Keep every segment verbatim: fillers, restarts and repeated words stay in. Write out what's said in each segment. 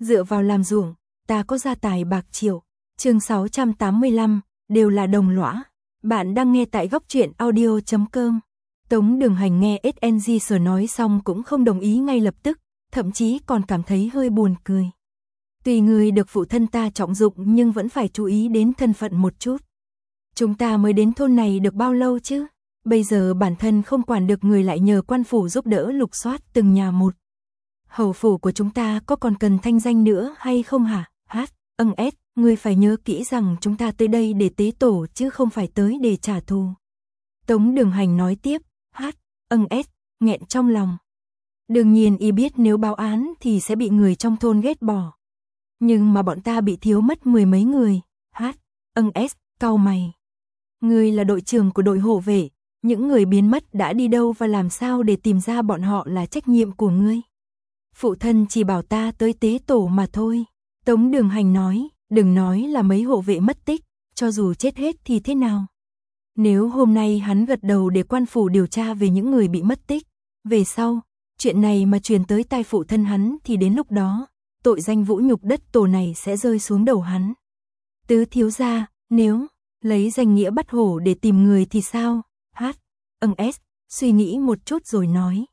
Dựa vào làm ruộng, ta có gia tài bạc triệu. Chương sáu trăm tám mươi lăm, đều là đồng lõa. Bạn đang nghe tại góc truyện audio chấm com. Tống Đường Hành nghe ét en giê sở nói xong cũng không đồng ý ngay lập tức, thậm chí còn cảm thấy hơi buồn cười. Tùy người được phụ thân ta trọng dụng nhưng vẫn phải chú ý đến thân phận một chút. Chúng ta mới đến thôn này được bao lâu chứ? Bây giờ bản thân không quản được người lại nhờ quan phủ giúp đỡ lục soát từng nhà một. Hầu phủ của chúng ta có còn cần thanh danh nữa hay không hả? Hát, âng ét, ngươi phải nhớ kỹ rằng chúng ta tới đây để tế tổ chứ không phải tới để trả thù. Tống Đường Hành nói tiếp, hát, âng ét, nghẹn trong lòng. Đương nhiên y biết nếu báo án thì sẽ bị người trong thôn ghét bỏ. Nhưng mà bọn ta bị thiếu mất mười mấy người, hát, âng ét, cau mày. Ngươi là đội trưởng của đội hộ vệ, những người biến mất đã đi đâu và làm sao để tìm ra bọn họ là trách nhiệm của ngươi. Phụ thân chỉ bảo ta tới tế tổ mà thôi. Tống Đường Hành nói, đừng nói là mấy hộ vệ mất tích, cho dù chết hết thì thế nào. Nếu hôm nay hắn gật đầu để quan phủ điều tra về những người bị mất tích, về sau, chuyện này mà truyền tới tai phụ thân hắn thì đến lúc đó, tội danh vũ nhục đất tổ này sẽ rơi xuống đầu hắn. Tứ thiếu gia, nếu lấy danh nghĩa bắt hổ để tìm người thì sao? Hát, âng ét, suy nghĩ một chút rồi nói.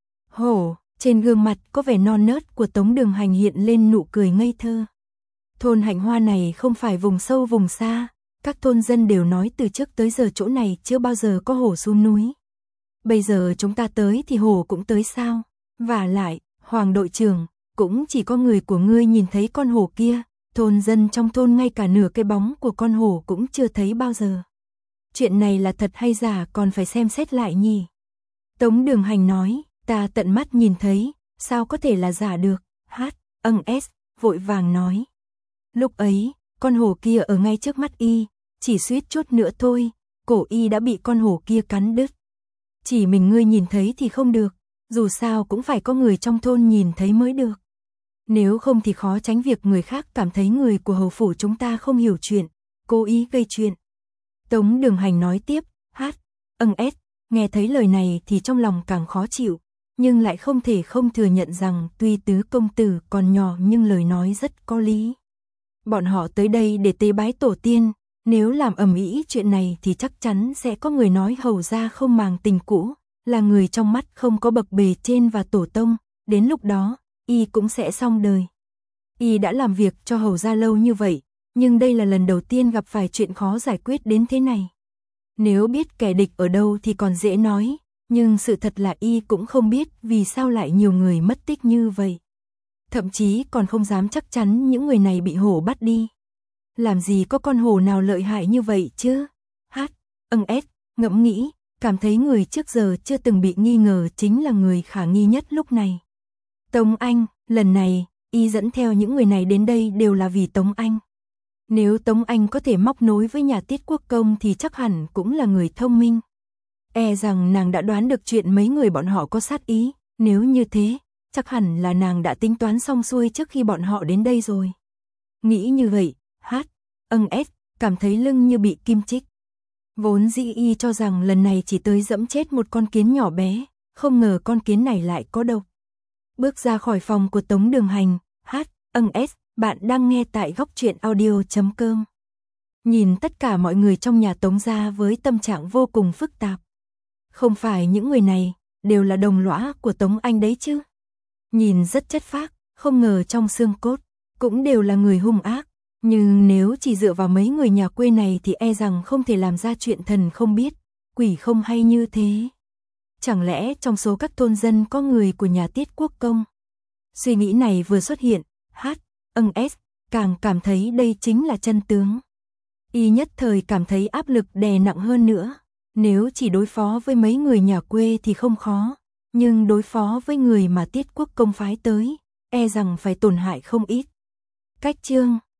Hổ, trên gương mặt có vẻ non nớt của Tống Đường Hành hiện lên nụ cười ngây thơ. Thôn Hạnh Hoa này không phải vùng sâu vùng xa, các thôn dân đều nói từ trước tới giờ chỗ này chưa bao giờ có hổ xuống núi. Bây giờ chúng ta tới thì hổ cũng tới sao? Và lại, Hoàng đội trưởng, cũng chỉ có người của ngươi nhìn thấy con hổ kia, thôn dân trong thôn ngay cả nửa cái bóng của con hổ cũng chưa thấy bao giờ. Chuyện này là thật hay giả còn phải xem xét lại nhỉ? Tống Đường Hành nói, ta tận mắt nhìn thấy, sao có thể là giả được? Hát, âng ét, vội vàng nói. Lúc ấy, con hổ kia ở ngay trước mắt y, chỉ suýt chút nữa thôi, cổ y đã bị con hổ kia cắn đứt. Chỉ mình ngươi nhìn thấy thì không được, dù sao cũng phải có người trong thôn nhìn thấy mới được. Nếu không thì khó tránh việc người khác cảm thấy người của hầu phủ chúng ta không hiểu chuyện, cố ý gây chuyện. Tống Đường Hành nói tiếp, hát, âng ét, nghe thấy lời này thì trong lòng càng khó chịu, nhưng lại không thể không thừa nhận rằng tuy tứ công tử còn nhỏ nhưng lời nói rất có lý. Bọn họ tới đây để tế bái tổ tiên, nếu làm ầm ĩ chuyện này thì chắc chắn sẽ có người nói hầu gia không màng tình cũ, là người trong mắt không có bậc bề trên và tổ tông, đến lúc đó, y cũng sẽ xong đời. Y đã làm việc cho hầu gia lâu như vậy, nhưng đây là lần đầu tiên gặp phải chuyện khó giải quyết đến thế này. Nếu biết kẻ địch ở đâu thì còn dễ nói, nhưng sự thật là y cũng không biết vì sao lại nhiều người mất tích như vậy. Thậm chí còn không dám chắc chắn những người này bị hổ bắt đi. Làm gì có con hổ nào lợi hại như vậy chứ? Hát, âng ét, ngẫm nghĩ, cảm thấy người trước giờ chưa từng bị nghi ngờ chính là người khả nghi nhất lúc này. Tống Anh, lần này, y dẫn theo những người này đến đây đều là vì Tống Anh. Nếu Tống Anh có thể móc nối với nhà Tiết Quốc Công thì chắc hẳn cũng là người thông minh. E rằng nàng đã đoán được chuyện mấy người bọn họ có sát ý, nếu như thế, chắc hẳn là nàng đã tính toán xong xuôi trước khi bọn họ đến đây rồi. Nghĩ như vậy, hát, âng ét, cảm thấy lưng như bị kim chích. Vốn dĩ y cho rằng lần này chỉ tới dẫm chết một con kiến nhỏ bé, không ngờ con kiến này lại có độc. Bước ra khỏi phòng của Tống Đường Hành, hát, âng ét, bạn đang nghe tại góc truyện audio chấm com. Nhìn tất cả mọi người trong nhà Tống gia với tâm trạng vô cùng phức tạp. Không phải những người này đều là đồng lõa của Tống Anh đấy chứ? Nhìn rất chất phác, không ngờ trong xương cốt cũng đều là người hung ác, nhưng nếu chỉ dựa vào mấy người nhà quê này thì e rằng không thể làm ra chuyện thần không biết, quỷ không hay như thế. Chẳng lẽ trong số các thôn dân có người của nhà Tiết Quốc Công? Suy nghĩ này vừa xuất hiện, hát, âng ét, càng cảm thấy đây chính là chân tướng. Y nhất thời cảm thấy áp lực đè nặng hơn nữa. Nếu chỉ đối phó với mấy người nhà quê thì không khó, nhưng đối phó với người mà Tiết Quốc Công phái tới, e rằng phải tổn hại không ít. Cách chương